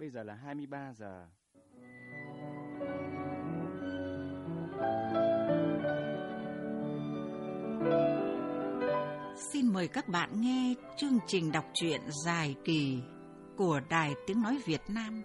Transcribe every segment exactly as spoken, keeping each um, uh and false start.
Bây giờ là hai mươi ba giờ. Xin mời các bạn nghe chương trình đọc truyện dài kỳ của Đài Tiếng Nói Việt Nam.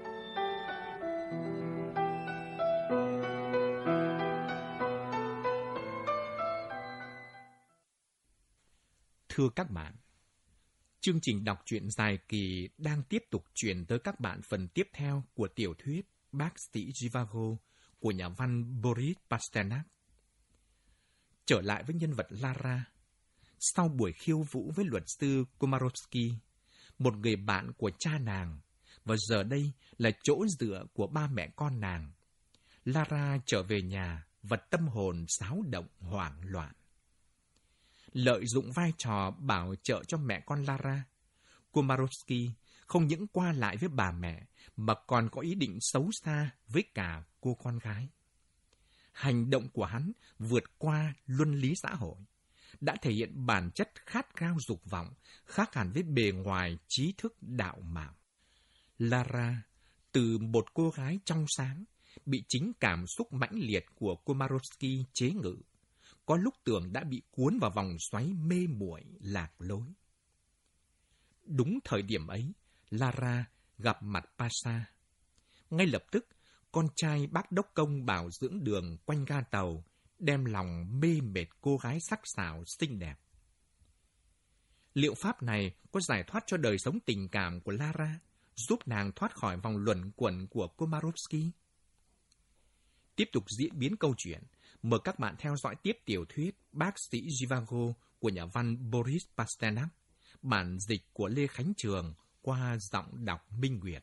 Thưa các bạn, chương trình đọc truyện dài kỳ đang tiếp tục truyền tới các bạn phần tiếp theo của tiểu thuyết Bác sĩ Zhivago của nhà văn Boris Pasternak. Trở lại với nhân vật Lara, sau buổi khiêu vũ với luật sư Komarovsky, một người bạn của cha nàng, và giờ đây là chỗ dựa của ba mẹ con nàng, Lara trở về nhà và tâm hồn xáo động hoảng loạn. Lợi dụng vai trò bảo trợ cho mẹ con Lara, Komarovsky không những qua lại với bà mẹ mà còn có ý định xấu xa với cả cô con gái. Hành động của hắn vượt qua luân lý xã hội, đã thể hiện bản chất khát khao dục vọng khác hẳn với bề ngoài trí thức đạo mạo. Lara, từ một cô gái trong sáng, bị chính cảm xúc mãnh liệt của Komarovsky chế ngự, có lúc tưởng đã bị cuốn vào vòng xoáy mê muội lạc lối. Đúng thời điểm ấy, Lara gặp mặt Pasha. Ngay lập tức, con trai bác đốc công bảo dưỡng đường quanh ga tàu đem lòng mê mệt cô gái sắc sảo xinh đẹp. Liệu pháp này có giải thoát cho đời sống tình cảm của Lara, giúp nàng thoát khỏi vòng luẩn quẩn của Komarovsky? Tiếp tục diễn biến câu chuyện, mời các bạn theo dõi tiếp tiểu thuyết Bác sĩ Zhivago của nhà văn Boris Pasternak, bản dịch của Lê Khánh Trường qua giọng đọc Minh Nguyệt.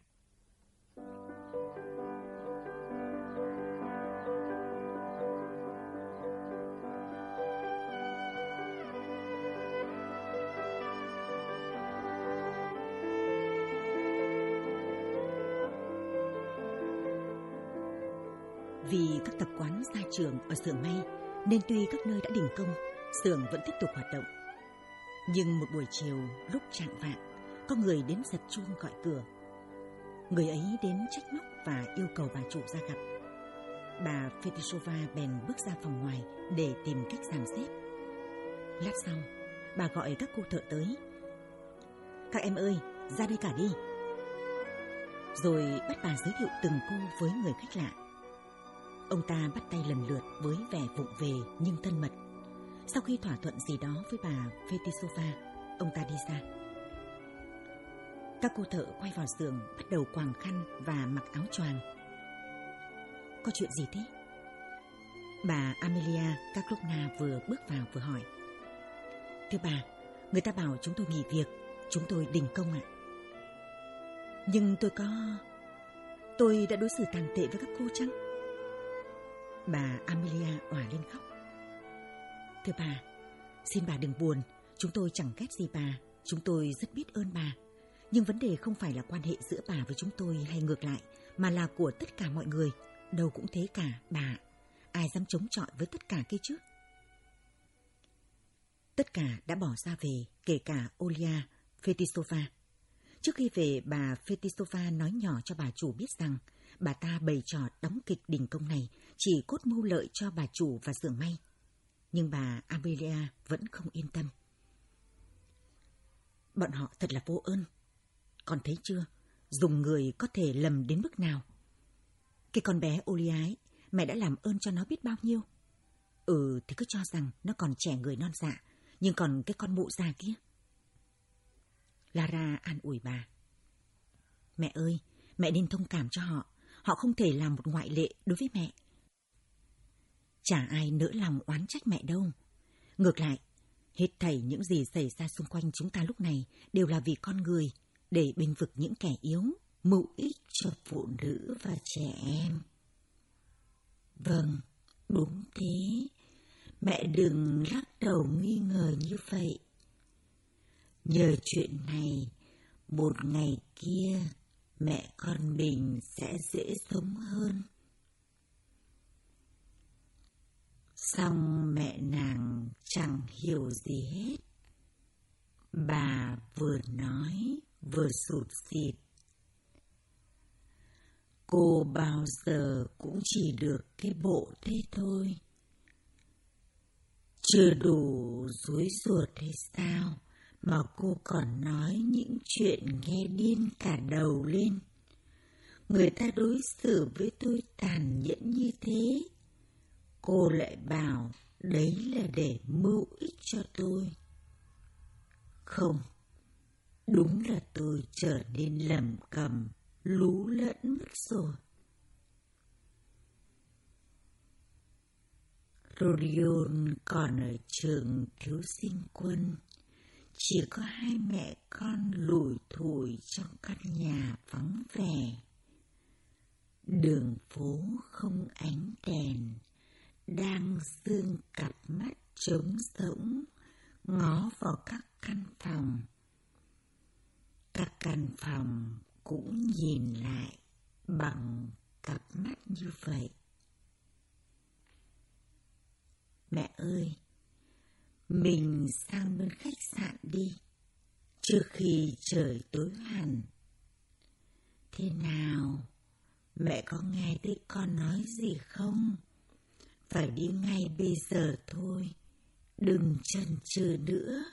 Vì các tập quán gia trưởng ở xưởng may nên tuy các nơi đã đình công, xưởng vẫn tiếp tục hoạt động. Nhưng một buổi chiều lúc chạng vạng, có người đến giật chuông gọi cửa. Người ấy đến trách móc và yêu cầu bà chủ ra gặp. Bà Fetisova bèn bước ra phòng ngoài để tìm cách dàn xếp. Lát sau, bà gọi các cô thợ tới. Các em ơi, ra đây cả đi. Rồi bắt bà giới thiệu từng cô với người khách lạ. Ông ta bắt tay lần lượt với vẻ vụng về nhưng thân mật. Sau khi thỏa thuận gì đó với bà Fetisova, ông ta đi ra. Các cô thợ quay vào xưởng bắt đầu quàng khăn và mặc áo choàng. Có chuyện gì thế? Bà Amelia Karlovna vừa bước vào vừa hỏi. Thưa bà, người ta bảo chúng tôi nghỉ việc, chúng tôi đình công ạ. Nhưng tôi có... Tôi đã đối xử tàn tệ với các cô chăng? Bà Amelia òa lên khóc. Thưa bà, xin bà đừng buồn, chúng tôi chẳng ghét gì bà, chúng tôi rất biết ơn bà. Nhưng vấn đề không phải là quan hệ giữa bà với chúng tôi hay ngược lại, mà là của tất cả mọi người, đâu cũng thế cả, bà. Ai dám chống chọi với tất cả kia chứ? Tất cả đã bỏ ra về, kể cả Olia Fetisova. Trước khi về, bà Fetisova nói nhỏ cho bà chủ biết rằng bà ta bày trò đóng kịch đình công này chỉ cốt mưu lợi cho bà chủ và xưởng may. Nhưng bà Amelia vẫn không yên tâm. Bọn họ thật là vô ơn. Con thấy chưa, dùng người có thể lầm đến mức nào. Cái con bé Olia ấy, mẹ đã làm ơn cho nó biết bao nhiêu. Ừ thì cứ cho rằng nó còn trẻ người non dạ, nhưng còn cái con mụ già kia. Lara an ủi bà. Mẹ ơi, mẹ nên thông cảm cho họ. Họ không thể làm một ngoại lệ đối với mẹ. Chả ai nỡ lòng oán trách mẹ đâu. Ngược lại, hết thảy những gì xảy ra xung quanh chúng ta lúc này đều là vì con người, để bênh vực những kẻ yếu, mưu ích cho phụ nữ và trẻ em. Vâng, đúng thế. Mẹ đừng lắc đầu nghi ngờ như vậy. Nhờ chuyện này, một ngày kia mẹ con mình sẽ dễ sống hơn. Xong mẹ nàng chẳng hiểu gì hết. Bà vừa nói vừa sụt sịt. Cô bao giờ cũng chỉ được cái bộ thế thôi. Chưa đủ dối ruột hay sao mà cô còn nói những chuyện nghe điên cả đầu lên. Người ta đối xử với tôi tàn nhẫn như thế, cô lại bảo đấy là để mưu ích cho tôi. Không, đúng là tôi trở nên lầm cầm, lú lẫn mất rồi. Rodion còn ở trường thiếu sinh quân, chỉ có hai mẹ con lủi thủi trong căn nhà vắng vẻ. Đường phố không ánh đèn, đang dương cặp mắt trống rỗng, ngó vào các căn phòng. Các căn phòng cũng nhìn lại bằng cặp mắt như vậy. Mẹ ơi, mình sang bên khách sạn đi, trước khi trời tối hẳn. Thế nào, mẹ có nghe thấy con nói gì không? Phải đi ngay bây giờ thôi, đừng chần chừ nữa.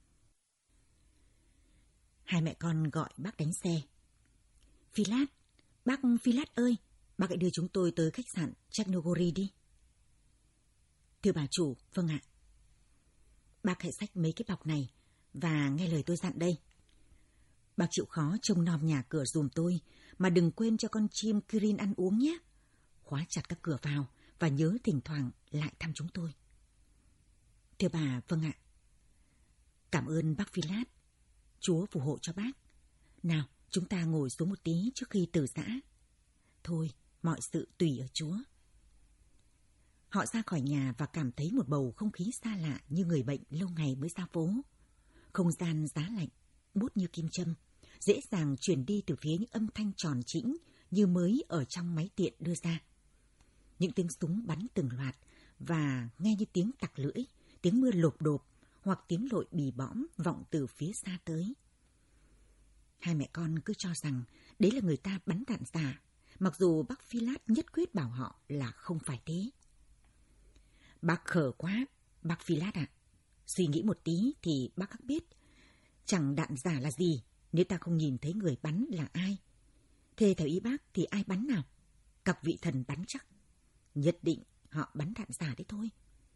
Hai mẹ con gọi bác đánh xe. Philat, bác Philat ơi, bác hãy đưa chúng tôi tới khách sạn Chernogori đi. Thưa bà chủ, vâng ạ. Bác hãy xách mấy cái bọc này và nghe lời tôi dặn đây. Bác chịu khó trông nom nhà cửa dùm tôi, mà đừng quên cho con chim Kirin ăn uống nhé. Khóa chặt các cửa vào và nhớ thỉnh thoảng lại thăm chúng tôi. Thưa bà, vâng ạ. Cảm ơn bác Philat. Chúa phù hộ cho bác. Nào, chúng ta ngồi xuống một tí trước khi từ giã. Thôi, mọi sự tùy ở Chúa. Họ ra khỏi nhà và cảm thấy một bầu không khí xa lạ như người bệnh lâu ngày mới ra phố. Không gian giá lạnh, buốt như kim châm, dễ dàng truyền đi từ phía những âm thanh tròn trĩnh như mới ở trong máy tiện đưa ra. Những tiếng súng bắn từng loạt và nghe như tiếng tặc lưỡi, tiếng mưa lộp độp hoặc tiếng lội bì bõm vọng từ phía xa tới. Hai mẹ con cứ cho rằng đấy là người ta bắn đạn giả, mặc dù bác Philat nhất quyết bảo họ là không phải thế. Bác khờ quá, bác Philat ạ. Suy nghĩ một tí thì bác các biết, chẳng đạn giả là gì nếu ta không nhìn thấy người bắn là ai. Thế theo ý bác thì ai bắn nào? Cặp vị thần bắn chắc. Nhất định họ bắn đạn giả đấy thôi.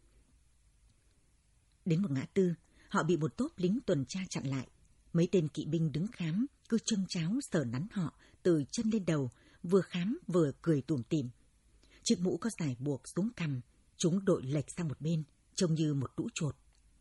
Đến một ngã tư, họ bị một tốp lính tuần tra chặn lại. Mấy tên kỵ binh đứng khám, cứ châng cháo sờ nắn họ từ chân lên đầu, vừa khám vừa cười tủm tỉm. Chiếc mũ có dải buộc xuống cằm, chúng đội lệch sang một bên, trông như một đũ chột.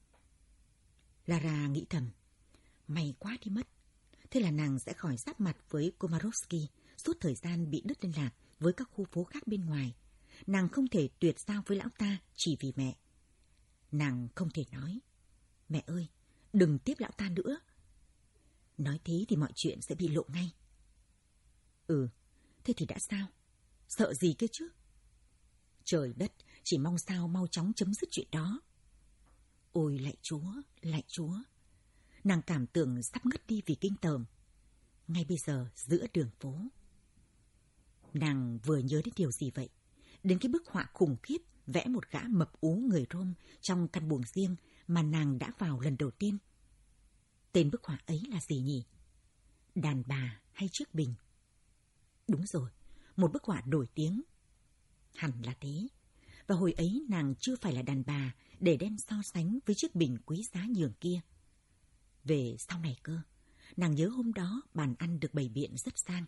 Lara nghĩ thầm, may quá đi mất. Thế là nàng sẽ khỏi giáp mặt với Komarovsky suốt thời gian bị đứt liên lạc với các khu phố khác bên ngoài. Nàng không thể tuyệt giao với lão ta chỉ vì mẹ. Nàng không thể nói, mẹ ơi, đừng tiếp lão ta nữa. Nói thế thì mọi chuyện sẽ bị lộ ngay. Ừ, thế thì đã sao? Sợ gì kia chứ? Trời đất, chỉ mong sao mau chóng chấm dứt chuyện đó. Ôi lạy Chúa, lạy Chúa. Nàng cảm tưởng sắp ngất đi vì kinh tởm. Ngay bây giờ giữa đường phố. Nàng vừa nhớ đến điều gì vậy? Đến cái bức họa khủng khiếp vẽ một gã mập ú người Rome trong căn buồng riêng mà nàng đã vào lần đầu tiên. Tên bức họa ấy là gì nhỉ? Đàn bà hay chiếc bình? Đúng rồi, một bức họa nổi tiếng. Hẳn là thế. Và hồi ấy nàng chưa phải là đàn bà để đem so sánh với chiếc bình quý giá nhường kia. Về sau này cơ, nàng nhớ hôm đó bàn ăn được bày biện rất sang.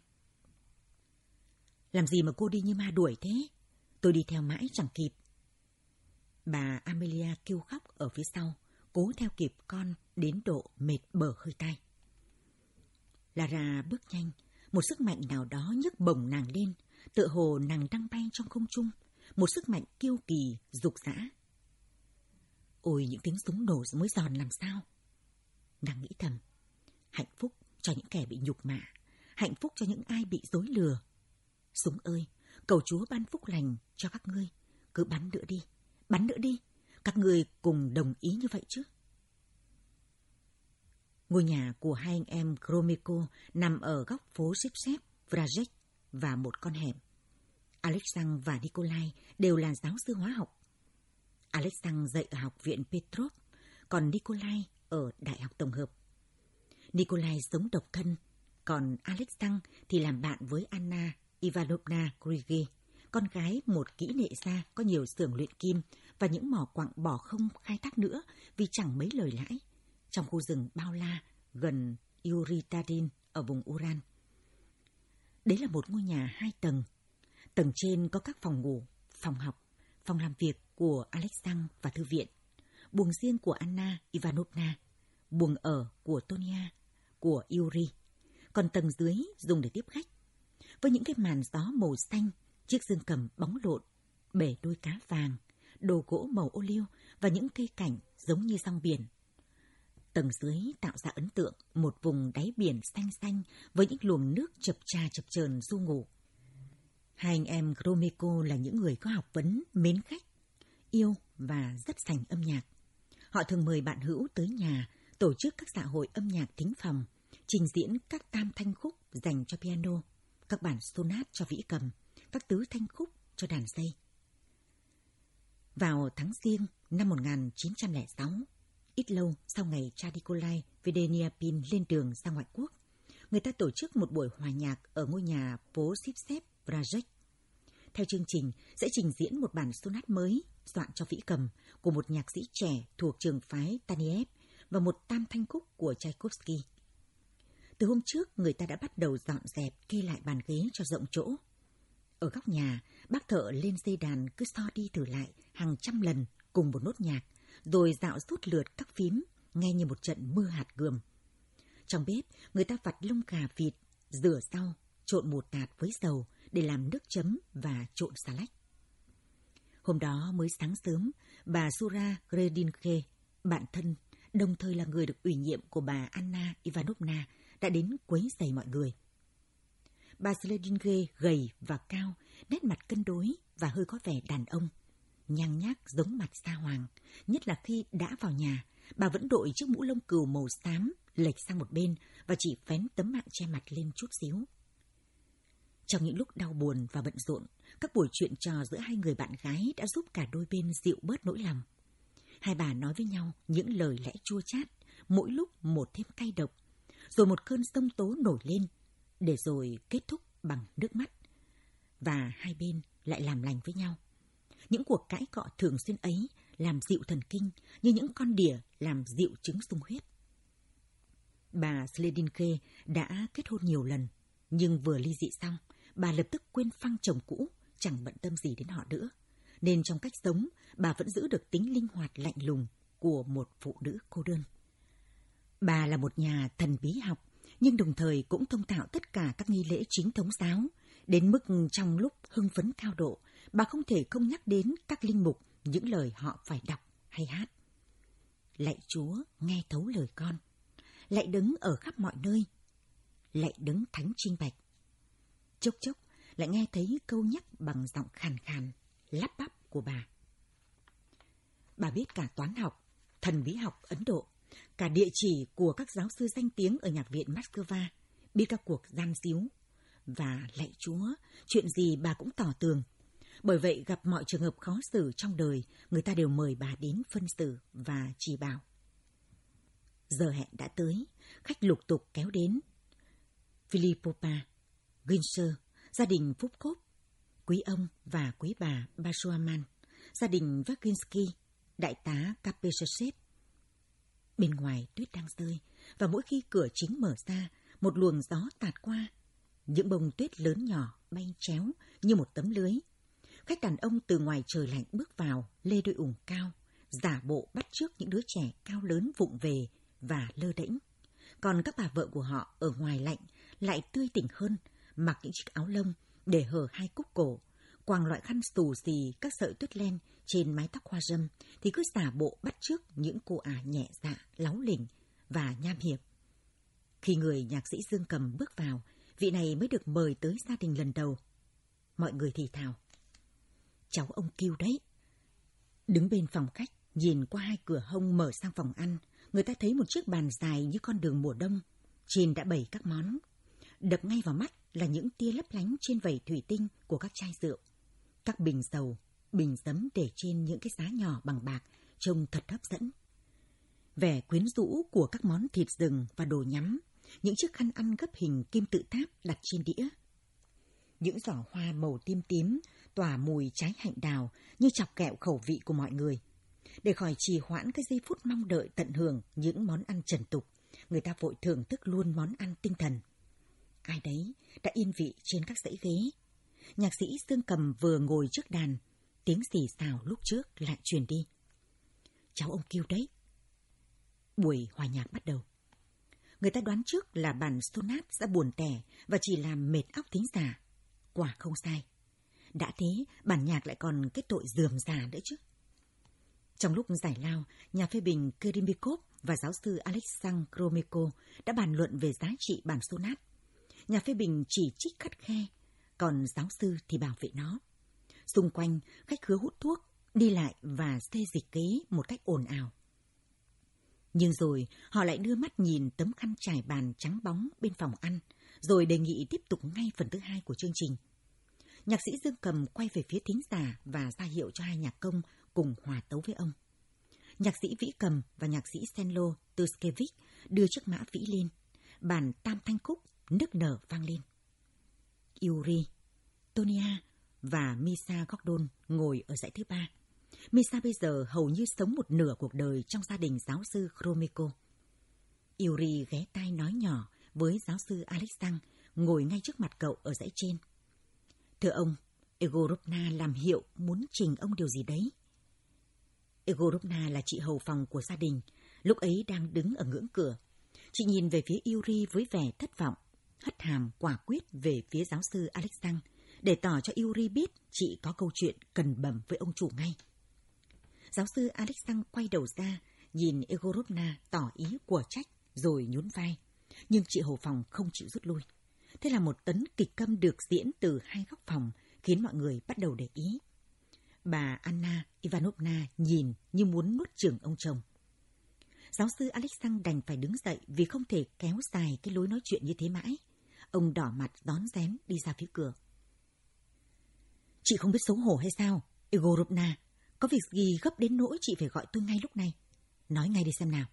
Làm gì mà cô đi như ma đuổi thế? Tôi đi theo mãi chẳng kịp. Bà Amelia kêu khóc ở phía sau, cố theo kịp con đến độ mệt bở hơi tai. Lara bước nhanh, một sức mạnh nào đó nhấc bổng nàng lên, tựa hồ nàng đang bay trong không trung, một sức mạnh kiêu kỳ, rục rã. Ôi, những tiếng súng nổ mới giòn làm sao? Nàng nghĩ thầm, hạnh phúc cho những kẻ bị nhục mạ, hạnh phúc cho những ai bị dối lừa. Súng ơi, cầu Chúa ban phúc lành cho các ngươi, cứ bắn nữa đi, bắn nữa đi, các ngươi cùng đồng ý như vậy chứ. Ngôi nhà của hai anh em Gromyko nằm ở góc phố xếp xếp Vrajek. và một con hẻm. Alexandre và Nikolai đều là giáo sư hóa học. Alexandre dạy ở học viện Petrov, còn Nikolai ở Đại học Tổng hợp. Nikolai sống độc thân, còn Alexandre thì làm bạn với Anna Ivanovna Krigi, con gái một kỹ nghệ gia có nhiều xưởng luyện kim và những mỏ quặng bỏ không khai thác nữa vì chẳng mấy lời lãi, trong khu rừng bao la gần Yuritadin ở vùng Uran. Đấy là một ngôi nhà hai tầng. Tầng trên có các phòng ngủ, phòng học, phòng làm việc của Alexandre và thư viện, buồng riêng của Anna Ivanovna, buồng ở của Tonia, của Yuri. Còn tầng dưới dùng để tiếp khách, với những cái màn gió màu xanh, chiếc dương cầm bóng lộn, bể đuôi cá vàng, đồ gỗ màu ô liu và những cây cảnh giống như rong biển. Tầng dưới tạo ra ấn tượng một vùng đáy biển xanh xanh với những luồng nước chập chà chập chờn du ngủ. Hai anh em Gromyko là những người có học vấn, mến khách, yêu và rất sành âm nhạc. Họ thường mời bạn hữu tới nhà, tổ chức các dạ hội âm nhạc thính phòng, trình diễn các tam thanh khúc dành cho piano, các bản sonat cho vĩ cầm, các tứ thanh khúc cho đàn dây. Vào tháng Giêng năm một nghìn chín trăm lẻ sáu, ít lâu sau ngày cha Nikolai Vedeniapin lên đường ra ngoại quốc, người ta tổ chức một buổi hòa nhạc ở ngôi nhà phố Sipsev Brajek. Theo chương trình, sẽ trình diễn một bản sonat mới soạn cho vĩ cầm của một nhạc sĩ trẻ thuộc trường phái Taneyev và một tam thanh khúc của Tchaikovsky. Từ hôm trước, người ta đã bắt đầu dọn dẹp, kê lại bàn ghế cho rộng chỗ. Ở góc nhà, bác thợ lên dây đàn cứ so đi thử lại hàng trăm lần cùng một nốt nhạc, rồi dạo rút lượt các phím, nghe như một trận mưa hạt gườm. Trong bếp, người ta vặt lông gà vịt, rửa rau, trộn mù tạt với dầu để làm nước chấm và trộn xà lách. Hôm đó mới sáng sớm, bà Sura Gredinke, bạn thân, đồng thời là người được ủy nhiệm của bà Anna Ivanovna, đã đến quấy rầy mọi người. Bà Sledinke gầy và cao, nét mặt cân đối và hơi có vẻ đàn ông, nhang nhác giống mặt sa hoàng, nhất là khi đã vào nhà, bà vẫn đội chiếc mũ lông cừu màu xám lệch sang một bên và chỉ vén tấm mạng che mặt lên chút xíu. Trong những lúc đau buồn và bận rộn, các buổi chuyện trò giữa hai người bạn gái đã giúp cả đôi bên dịu bớt nỗi lòng. Hai bà nói với nhau những lời lẽ chua chát, mỗi lúc một thêm cay độc, rồi một cơn sông tố nổi lên, để rồi kết thúc bằng nước mắt. Và hai bên lại làm lành với nhau. Những cuộc cãi cọ thường xuyên ấy làm dịu thần kinh như những con đỉa làm dịu chứng sung huyết. Bà Sledinke đã kết hôn nhiều lần, nhưng vừa ly dị xong, bà lập tức quên phăng chồng cũ, chẳng bận tâm gì đến họ nữa. Nên trong cách sống, bà vẫn giữ được tính linh hoạt lạnh lùng của một phụ nữ cô đơn. Bà là một nhà thần bí học, nhưng đồng thời cũng thông thạo tất cả các nghi lễ chính thống giáo, đến mức trong lúc hưng phấn cao độ, bà không thể không nhắc đến các linh mục những lời họ phải đọc hay hát. Lạy Chúa nghe thấu lời con, lạy Đấng ở khắp mọi nơi, lạy Đấng thánh trinh bạch. Chốc chốc lại nghe thấy câu nhắc bằng giọng khàn khàn, lắp bắp của bà. Bà biết cả toán học, thần bí học Ấn Độ, cả địa chỉ của các giáo sư danh tiếng ở nhạc viện Moscow, biết các cuộc gian díu. Và lạy Chúa, chuyện gì bà cũng tỏ tường. Bởi vậy gặp mọi trường hợp khó xử trong đời, người ta đều mời bà đến phân xử và chỉ bảo. Giờ hẹn đã tới, khách lục tục kéo đến. Filippova, Ginser, gia đình Phúc quý ông và quý bà Bashuaman, gia đình Vaginsky, đại tá Kapeshev. Bên ngoài tuyết đang rơi, và mỗi khi cửa chính mở ra, một luồng gió tạt qua. Những bông tuyết lớn nhỏ bay chéo như một tấm lưới. Khách đàn ông từ ngoài trời lạnh bước vào, lê đôi ủng cao, giả bộ bắt chước những đứa trẻ cao lớn vụng về và lơ đễnh. Còn các bà vợ của họ ở ngoài lạnh lại tươi tỉnh hơn, mặc những chiếc áo lông để hở hai cúc cổ, quàng loại khăn xù xì các sợi tuyết len trên mái tóc hoa râm, thì cứ giả bộ bắt chước những cô ả nhẹ dạ, láu lỉnh và nham hiểm. Khi người nhạc sĩ dương cầm bước vào, vị này mới được mời tới gia đình lần đầu. Mọi người thì thào: cháu ông Kiêu đấy. Đứng bên phòng khách, nhìn qua hai cửa hông mở sang phòng ăn, người ta thấy một chiếc bàn dài như con đường mùa đông. Trên đã bày các món. Đập ngay vào mắt là những tia lấp lánh trên vảy thủy tinh của các chai rượu, các bình dầu, bình giấm để trên những cái giá nhỏ bằng bạc trông thật hấp dẫn. Vẻ quyến rũ của các món thịt rừng và đồ nhắm, những chiếc khăn ăn gấp hình kim tự tháp đặt trên đĩa. Những giỏ hoa màu tím tím tỏa mùi trái hạnh đào như chọc kẹo khẩu vị của mọi người. Để khỏi trì hoãn cái giây phút mong đợi tận hưởng những món ăn trần tục, người ta vội thưởng thức luôn món ăn tinh thần. Ai đấy đã yên vị trên các dãy ghế. Nhạc sĩ Dương Cầm vừa ngồi trước đàn, tiếng xì xào lúc trước lại truyền đi. Cháu ông kêu đấy. Buổi hòa nhạc bắt đầu. Người ta đoán trước là bản sonat sẽ buồn tẻ và chỉ làm mệt óc thính giả. Quả không sai. Đã thế, bản nhạc lại còn cái tội rườm rà nữa chứ. Trong lúc giải lao, nhà phê bình Kerimikov và giáo sư Alexander Gromyko đã bàn luận về giá trị bản sonat. Nhà phê bình chỉ trích khắt khe, còn giáo sư thì bảo vệ nó. Xung quanh, khách khứa hút thuốc, đi lại và xê dịch ghế một cách ồn ào. Nhưng rồi họ lại đưa mắt nhìn tấm khăn trải bàn trắng bóng bên phòng ăn, rồi đề nghị tiếp tục ngay phần thứ hai của chương trình. Nhạc sĩ Dương Cầm quay về phía thính giả và ra hiệu cho hai nhạc công cùng hòa tấu với ông. Nhạc sĩ Vĩ Cầm và nhạc sĩ Senlo Tuskevich đưa chiếc mã vĩ lên, bản tam thanh khúc nức nở vang lên. Yuri, Tonia và Misa Gordon ngồi ở dãy thứ ba. Misa bây giờ hầu như sống một nửa cuộc đời trong gia đình giáo sư Gromyko. Yuri ghé tai nói nhỏ với giáo sư Alexander ngồi ngay trước mặt cậu ở dãy trên. Thưa ông, Egorovna làm hiệu muốn trình ông điều gì đấy. Egorovna là chị hầu phòng của gia đình, lúc ấy đang đứng ở ngưỡng cửa. Chị nhìn về phía Yuri với vẻ thất vọng, hất hàm quả quyết về phía giáo sư Alexander để tỏ cho Yuri biết chị có câu chuyện cần bẩm với ông chủ ngay. Giáo sư Alexander quay đầu ra, nhìn Egorovna tỏ ý của trách rồi nhún vai. Nhưng chị hầu phòng không chịu rút lui. Thế là một tấn kịch câm được diễn từ hai góc phòng, khiến mọi người bắt đầu để ý. Bà Anna Ivanovna nhìn như muốn nuốt chửng ông chồng. Giáo sư Alexander đành phải đứng dậy vì không thể kéo dài cái lối nói chuyện như thế mãi. Ông đỏ mặt rón rén đi ra phía cửa. Chị không biết xấu hổ hay sao, Egorovna? Có việc gì gấp đến nỗi chị phải gọi tôi ngay lúc này? Nói ngay đi xem nào.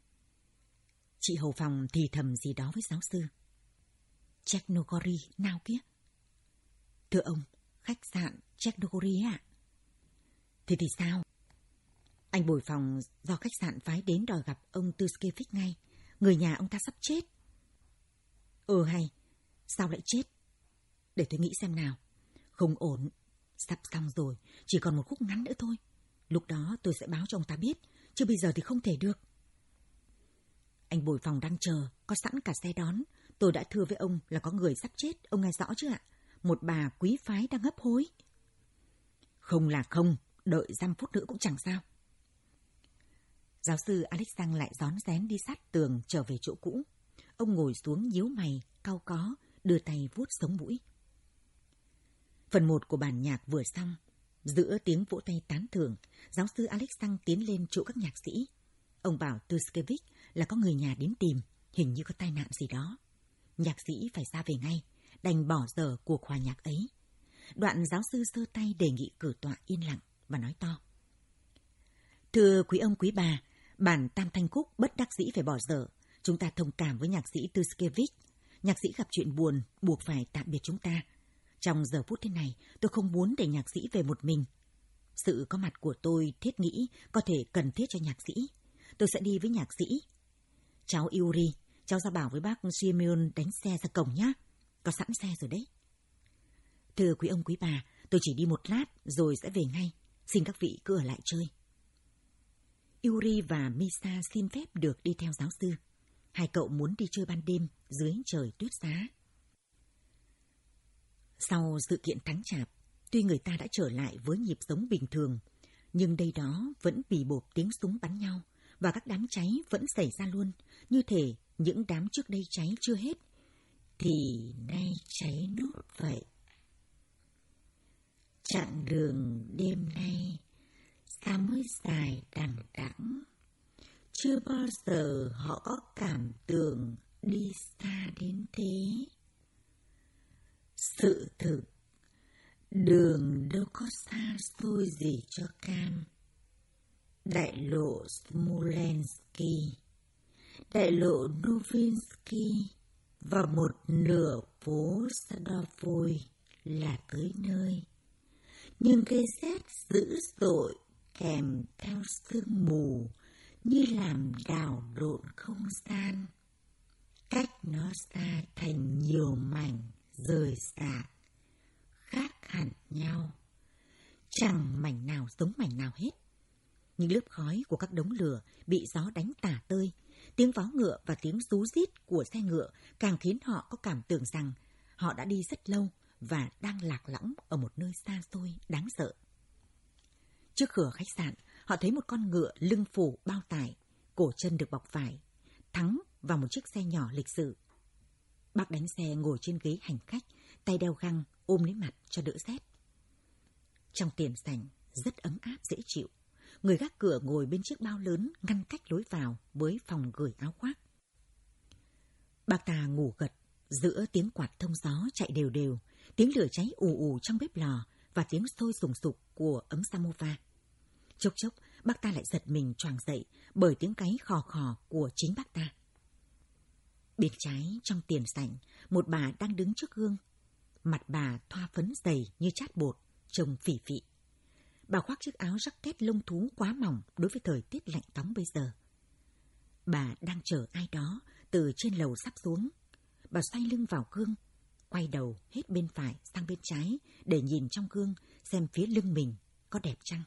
Chị hầu phòng thì thầm gì đó với giáo sư. Chernogori nào kia? Thưa ông, khách sạn Chernogori ạ. Thế thì sao? Anh bồi phòng do khách sạn phái đến đòi gặp ông Tuskevich ngay. Người nhà ông ta sắp chết. Ừ hay, sao lại chết? Để tôi nghĩ xem nào. Không ổn. Sắp xong rồi, chỉ còn một khúc ngắn nữa thôi. Lúc đó tôi sẽ báo cho ông ta biết, chứ bây giờ thì không thể được. Anh bồi phòng đang chờ, có sẵn cả xe đón. Tôi đã thưa với ông là có người sắp chết, ông nghe rõ chứ ạ? Một bà quý phái đang hấp hối. Không là không, đợi dăm phút nữa cũng chẳng sao. Giáo sư Alexander lại rón rén đi sát tường trở về chỗ cũ. Ông ngồi xuống nhíu mày, cau có, đưa tay vuốt sống mũi. Phần một của bản nhạc vừa xong, giữa tiếng vỗ tay tán thưởng, giáo sư Alexander tiến lên chỗ các nhạc sĩ. Ông bảo Tuskevich là có người nhà đến tìm, hình như có tai nạn gì đó. Nhạc sĩ phải ra về ngay, đành bỏ dở cuộc hòa nhạc ấy. Đoạn giáo sư giơ tay đề nghị cử tọa yên lặng và nói to. Thưa quý ông quý bà, bản tam thanh khúc bất đắc dĩ phải bỏ dở. Chúng ta thông cảm với nhạc sĩ Tuskevich. Nhạc sĩ gặp chuyện buồn, buộc phải tạm biệt chúng ta. Trong giờ phút thế này, tôi không muốn để nhạc sĩ về một mình. Sự có mặt của tôi thiết nghĩ có thể cần thiết cho nhạc sĩ. Tôi sẽ đi với nhạc sĩ. Cháu Yuri, cháu ra bảo với bác Simeon đánh xe ra cổng nhé. Có sẵn xe rồi đấy. Thưa quý ông quý bà, tôi chỉ đi một lát rồi sẽ về ngay. Xin các vị cứ ở lại chơi. Yuri và Misa xin phép được đi theo giáo sư. Hai cậu muốn đi chơi ban đêm dưới trời tuyết giá. Sau sự kiện thắng chạp, tuy người ta đã trở lại với nhịp sống bình thường, nhưng đây đó vẫn bì bộp tiếng súng bắn nhau và các đám cháy vẫn xảy ra luôn, như thể những đám trước đây cháy chưa hết, thì nay cháy nốt vậy. Chặng đường đêm nay sao mới dài đằng đẵng, chưa bao giờ họ có cảm tưởng đi xa đến thế. Sự thực, đường đâu có xa xôi gì cho Cam. Đại lộ Smolensky, đại lộ Novinsky và một nửa phố Sadovoi là tới nơi. Nhưng cái rét dữ dội kèm theo sương mù như làm đảo lộn không gian, cách nó xa thành nhiều mảnh rời rạc, khác hẳn nhau. Chẳng mảnh nào giống mảnh nào hết. Những lớp khói của các đống lửa bị gió đánh tả tơi, tiếng vó ngựa và tiếng rú rít của xe ngựa càng khiến họ có cảm tưởng rằng họ đã đi rất lâu và đang lạc lõng ở một nơi xa xôi đáng sợ. Trước cửa khách sạn, họ thấy một con ngựa lưng phủ bao tải, cổ chân được bọc vải, thắng vào một chiếc xe nhỏ lịch sự. Bác đánh xe ngồi trên ghế hành khách, tay đeo găng, ôm lấy mặt cho đỡ rét. Trong tiền sảnh rất ấm áp dễ chịu. Người gác cửa ngồi bên chiếc bao lớn ngăn cách lối vào với phòng gửi áo khoác. Bác ta ngủ gật giữa tiếng quạt thông gió chạy đều đều, tiếng lửa cháy ù ù trong bếp lò và tiếng sôi sùng sục của ấm samovar. Chốc chốc, bác ta lại giật mình choàng dậy bởi tiếng cáy khò khò của chính bác ta. Bên trái trong tiền sảnh, một bà đang đứng trước gương. Mặt bà thoa phấn dày như chát bột, trông phỉ phị. Bà khoác chiếc áo jacket lông thú quá mỏng đối với thời tiết lạnh tóng bây giờ. Bà đang chờ ai đó từ trên lầu sắp xuống. Bà xoay lưng vào gương, quay đầu hết bên phải sang bên trái để nhìn trong gương xem phía lưng mình có đẹp chăng.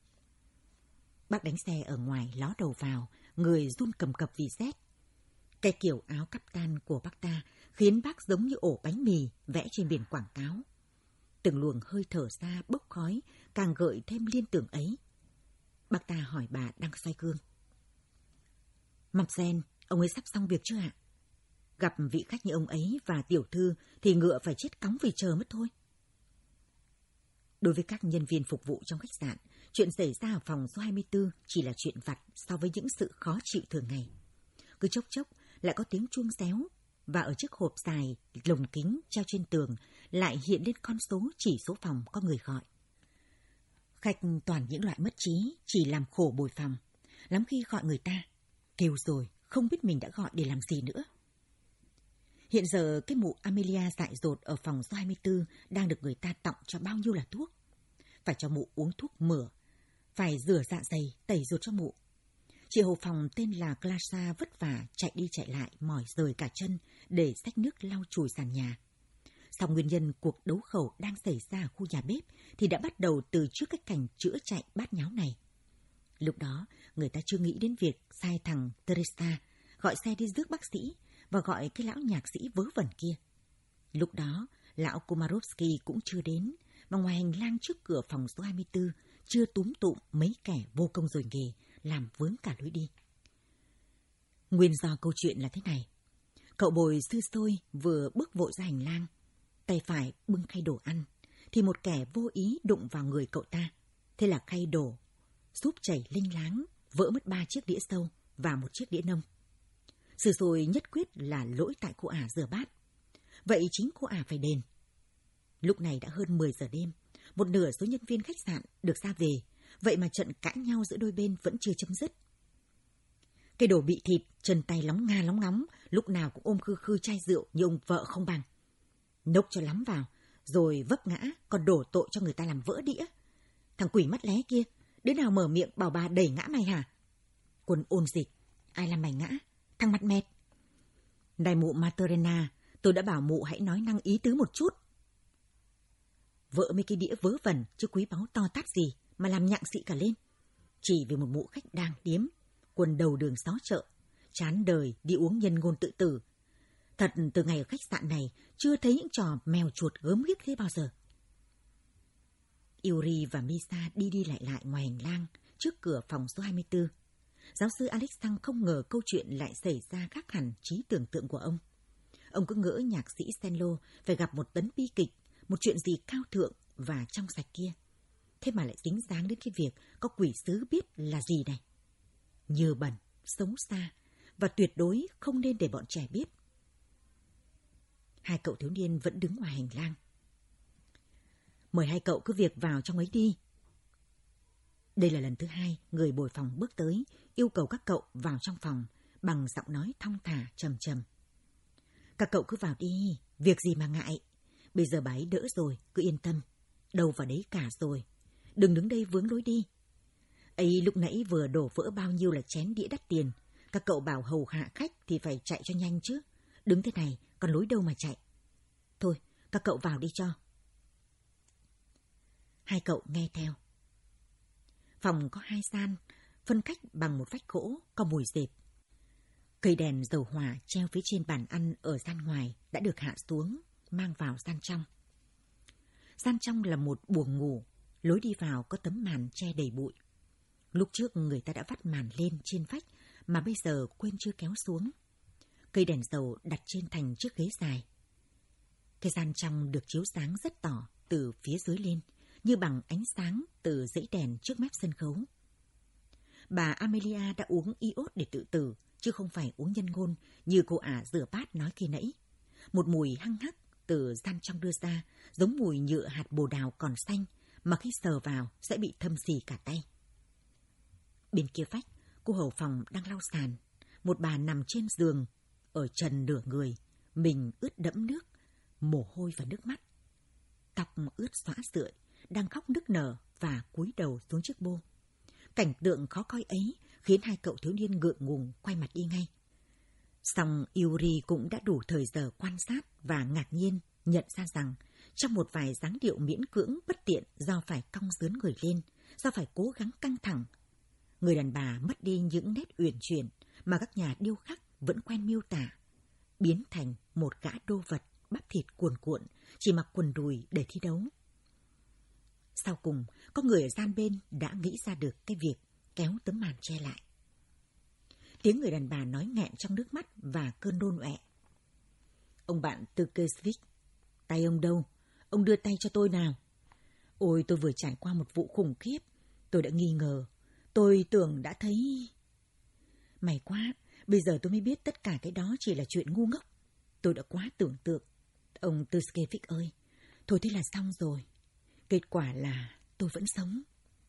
Bác đánh xe ở ngoài ló đầu vào, người run cầm cập vì rét. Cái kiểu áo caftan của bác ta khiến bác giống như ổ bánh mì vẽ trên biển quảng cáo. Từng luồng hơi thở xa bốc khói càng gợi thêm liên tưởng ấy. Bác ta hỏi bà đang xoay gương. Mamsen, ông ấy sắp xong việc chưa ạ? Gặp vị khách như ông ấy và tiểu thư thì ngựa phải chết cóng vì chờ mất thôi. Đối với các nhân viên phục vụ trong khách sạn, chuyện xảy ra ở phòng số hai mươi tư chỉ là chuyện vặt so với những sự khó chịu thường ngày. Cứ chốc chốc lại có tiếng chuông réo, và ở chiếc hộp dài lồng kính treo trên tường lại hiện lên con số chỉ số phòng có người gọi. Khách toàn những loại mất trí, chỉ làm khổ bồi phòng. Lắm khi gọi người ta, kêu rồi không biết mình đã gọi để làm gì nữa. Hiện giờ cái mụ Amelia dại dột ở phòng số hai mươi tư đang được người ta tọng cho bao nhiêu là thuốc. Phải cho mụ uống thuốc mửa, phải rửa dạ dày, tẩy ruột cho mụ. Chị hầu phòng tên là Clasha vất vả chạy đi chạy lại mỏi rời cả chân để xách nước lau chùi sàn nhà. Song nguyên nhân cuộc đấu khẩu đang xảy ra ở khu nhà bếp thì đã bắt đầu từ trước cái cảnh chữa chạy bát nháo này. Lúc đó người ta chưa nghĩ đến việc sai thằng Teresa gọi xe đi rước bác sĩ và gọi cái lão nhạc sĩ vớ vẩn kia. Lúc đó lão Komarovsky cũng chưa đến, và ngoài hành lang trước cửa phòng số hai mươi tư chưa túm tụm mấy kẻ vô công rồi nghề làm vướng cả lối đi. Nguyên do câu chuyện là thế này. Cậu Bồi sư sôi vừa bước vội ra hành lang, tay phải bưng khay đồ ăn, thì một kẻ vô ý đụng vào người cậu ta. Thế là khay đổ, súp chảy linh láng, vỡ mất ba chiếc đĩa sâu và một chiếc đĩa nông. Sư sôi nhất quyết là lỗi tại cô ả rửa bát. Vậy chính cô ả phải đền. Lúc này đã hơn mười giờ đêm, một nửa số nhân viên khách sạn được ra về, vậy mà trận cãi nhau giữa đôi bên vẫn chưa chấm dứt. Cái đồ bị thịt, chân tay lóng nga lóng ngóng, lúc nào cũng ôm khư khư chai rượu như ông vợ không bằng. Nốc cho lắm vào, rồi vấp ngã, còn đổ tội cho người ta làm vỡ đĩa. Thằng quỷ mắt lé kia, đứa nào mở miệng bảo bà đẩy ngã mày hả? Quân ôn dịch, ai làm mày ngã? Thằng mặt mẹt. Này mụ Materena, tôi đã bảo mụ hãy nói năng ý tứ một chút. Vỡ mấy cái đĩa vớ vẩn chứ quý báu to tát gì mà làm nhặng xị cả lên. Chỉ vì một mụ khách đang điếm, quần đầu đường xó chợ, chán đời đi uống nhân ngôn tự tử. Thật từ ngày ở khách sạn này chưa thấy những trò mèo chuột gớm ghiếc thế bao giờ. Yuri và Misa đi đi lại lại ngoài hành lang trước cửa phòng số hai mươi tư. Giáo sư Alexander không ngờ câu chuyện lại xảy ra khác hẳn trí tưởng tượng của ông. Ông cứ ngỡ nhạc sĩ Stenlo phải gặp một tấn bi kịch, một chuyện gì cao thượng và trong sạch kia. Thế mà lại dính dáng đến cái việc có quỷ sứ biết là gì này. Nhơ bẩn, xấu xa và tuyệt đối không nên để bọn trẻ biết. Hai cậu thiếu niên vẫn đứng ngoài hành lang. Mời hai cậu cứ việc vào trong ấy đi. Đây là lần thứ hai người bồi phòng bước tới, yêu cầu các cậu vào trong phòng bằng giọng nói thong thả trầm trầm. Các cậu cứ vào đi, việc gì mà ngại. Bây giờ bà ấy đỡ rồi, cứ yên tâm. Đâu vào đấy cả rồi. Đừng đứng đây vướng lối đi. Ấy lúc nãy vừa đổ vỡ bao nhiêu là chén đĩa đắt tiền. Các cậu bảo hầu hạ khách thì phải chạy cho nhanh chứ. Đứng thế này, còn lối đâu mà chạy. Thôi, các cậu vào đi cho. Hai cậu nghe theo. Phòng có hai gian, phân cách bằng một vách gỗ, có mùi rệp. Cây đèn dầu hỏa treo phía trên bàn ăn ở gian ngoài đã được hạ xuống, mang vào gian trong. Gian trong là một buồng ngủ, lối đi vào có tấm màn che đầy bụi. Lúc trước người ta đã vắt màn lên trên vách, mà bây giờ quên chưa kéo xuống. Cây đèn dầu đặt trên thành chiếc ghế dài. Cái gian trong được chiếu sáng rất tỏ từ phía dưới lên, như bằng ánh sáng từ dãy đèn trước mép sân khấu. Bà Amelia đã uống iốt để tự tử, chứ không phải uống nhân ngôn như cô ả rửa bát nói khi nãy. Một mùi hăng hắc từ gian trong đưa ra, giống mùi nhựa hạt bồ đào còn xanh, mà khi sờ vào sẽ bị thâm xì cả tay. Bên kia vách, cô hầu phòng đang lau sàn. Một bà nằm trên giường, ở trần nửa người, mình ướt đẫm nước, mồ hôi và nước mắt. Tóc ướt xõa rượi, đang khóc nức nở và cúi đầu xuống chiếc bô. Cảnh tượng khó coi ấy khiến hai cậu thiếu niên ngượng ngùng quay mặt đi ngay. Song Yuri cũng đã đủ thời giờ quan sát và ngạc nhiên nhận ra rằng trong một vài dáng điệu miễn cưỡng bất tiện do phải cong dướn người lên, do phải cố gắng căng thẳng, người đàn bà mất đi những nét uyển chuyển mà các nhà điêu khắc vẫn quen miêu tả, biến thành một gã đô vật bắp thịt cuồn cuộn, chỉ mặc quần đùi để thi đấu. Sau cùng, có người ở gian bên đã nghĩ ra được cái việc kéo tấm màn che lại. Tiếng người đàn bà nói nghẹn trong nước mắt và cơn nôn ọe. Ông bạn Tukesvich, tay ông đâu? Ông đưa tay cho tôi nào. Ôi, tôi vừa trải qua một vụ khủng khiếp. Tôi đã nghi ngờ. Tôi tưởng đã thấy... May quá, bây giờ tôi mới biết tất cả cái đó chỉ là chuyện ngu ngốc. Tôi đã quá tưởng tượng. Ông Tukesvich ơi, thôi thế là xong rồi. Kết quả là tôi vẫn sống.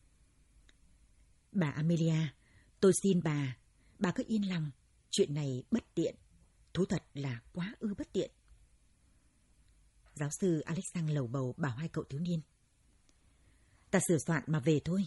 Bà Amelia, tôi xin bà, bà cứ yên lòng. Chuyện này bất tiện. Thú thật là quá ư bất tiện. Giáo sư Alexander lầu bầu bảo hai cậu thiếu niên. Ta sửa soạn mà về thôi.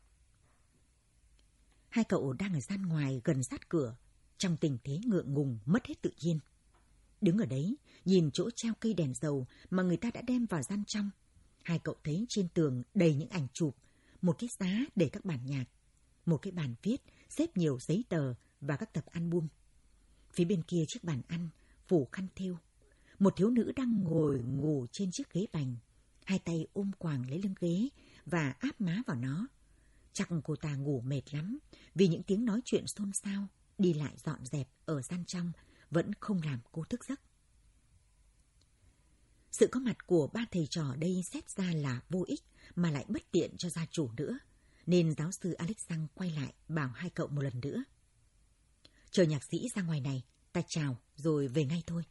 Hai cậu đang ở gian ngoài gần sát cửa, trong tình thế ngượng ngùng mất hết tự nhiên. Đứng ở đấy, nhìn chỗ treo cây đèn dầu mà người ta đã đem vào gian trong. Hai cậu thấy trên tường đầy những ảnh chụp, một cái giá để các bản nhạc, một cái bàn viết xếp nhiều giấy tờ và các tập album. Phía bên kia chiếc bàn ăn phủ khăn thêu, một thiếu nữ đang ngồi ngủ trên chiếc ghế bành, hai tay ôm quàng lấy lưng ghế và áp má vào nó. Chắc cô ta ngủ mệt lắm vì những tiếng nói chuyện xôn xao, đi lại dọn dẹp ở gian trong vẫn không làm cô thức giấc. Sự có mặt của ba thầy trò ở đây xét ra là vô ích mà lại bất tiện cho gia chủ nữa, nên giáo sư Alexander quay lại bảo hai cậu một lần nữa. Chờ nhạc sĩ ra ngoài này, ta chào rồi về ngay thôi.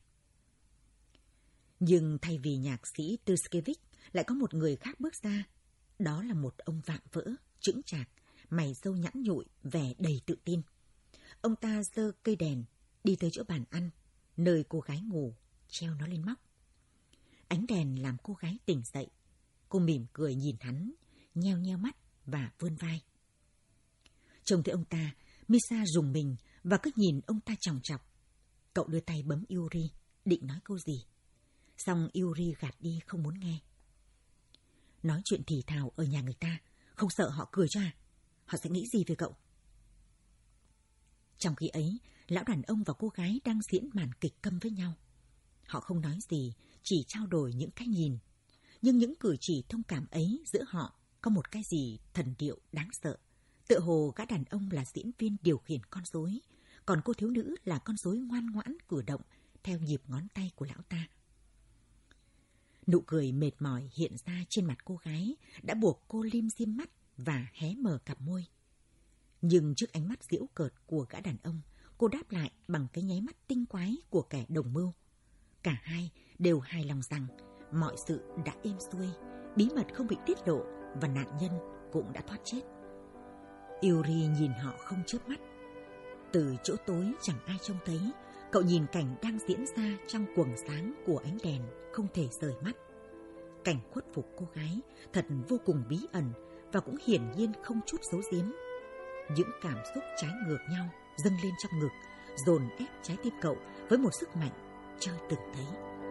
Nhưng thay vì nhạc sĩ Tuskevich lại có một người khác bước ra. Đó là một ông vạm vỡ, chững chạc, mày râu nhẵn nhụi, vẻ đầy tự tin. Ông ta giơ cây đèn, đi tới chỗ bàn ăn, nơi cô gái ngủ, treo nó lên móc. Ánh đèn làm cô gái tỉnh dậy. Cô mỉm cười nhìn hắn, nheo nheo mắt và vươn vai. Trông thấy ông ta, Misa rùng mình và cứ nhìn ông ta chòng chọc. Cậu đưa tay bấm Yuri, định nói câu gì. Xong Yuri gạt đi không muốn nghe. Nói chuyện thì thào ở nhà người ta, không sợ họ cười cho à? Họ sẽ nghĩ gì về cậu? Trong khi ấy, lão đàn ông và cô gái đang diễn màn kịch câm với nhau. Họ không nói gì, chỉ trao đổi những cái nhìn. Nhưng những cử chỉ thông cảm ấy giữa họ có một cái gì thần điệu đáng sợ. Tựa hồ gã đàn ông là diễn viên điều khiển con rối, còn cô thiếu nữ là con rối ngoan ngoãn cử động theo nhịp ngón tay của lão ta. Nụ cười mệt mỏi hiện ra trên mặt cô gái đã buộc cô lim dim mắt và hé mở cặp môi. Nhưng trước ánh mắt giễu cợt của gã đàn ông, cô đáp lại bằng cái nháy mắt tinh quái của kẻ đồng mưu. Cả hai đều đều hài lòng rằng mọi sự đã êm xuôi, bí mật không bị tiết lộ và nạn nhân cũng đã thoát chết. Yuri nhìn họ không chớp mắt. Từ chỗ tối chẳng ai trông thấy, cậu nhìn cảnh đang diễn ra trong quầng sáng của ánh đèn không thể rời mắt. Cảnh khuất phục cô gái thật vô cùng bí ẩn và cũng hiển nhiên không chút giấu giếm. Những cảm xúc trái ngược nhau dâng lên trong ngực, dồn ép trái tim cậu với một sức mạnh chưa từng thấy.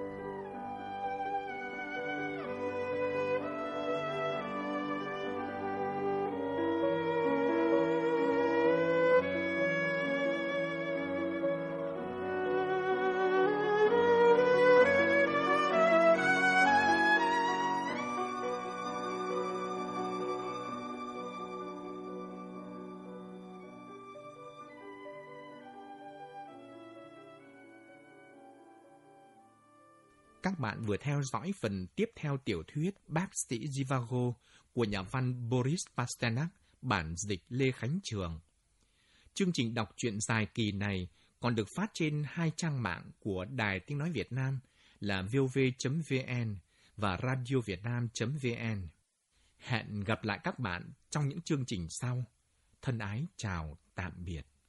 Các bạn vừa theo dõi phần tiếp theo tiểu thuyết Bác sĩ Zhivago của nhà văn Boris Pasternak, bản dịch Lê Khánh Trường. Chương trình đọc truyện dài kỳ này còn được phát trên hai trang mạng của Đài Tiếng Nói Việt Nam là vov chấm vn và radiovietnam chấm vn. Hẹn gặp lại các bạn trong những chương trình sau. Thân ái chào tạm biệt.